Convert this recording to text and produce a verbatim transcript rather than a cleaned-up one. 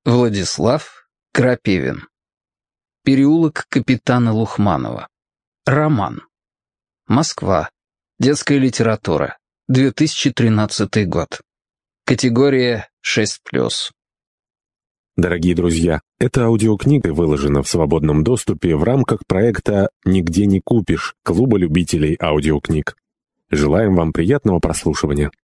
Владислав Крапивин. Переулок капитана Лухманова. Роман. Москва. Детская литература. две тысячи тринадцатый год. Категория шесть плюс. Дорогие друзья, эта аудиокнига выложена в свободном доступе в рамках проекта «Нигде не купишь» Клуба любителей аудиокниг. Желаем вам приятного прослушивания.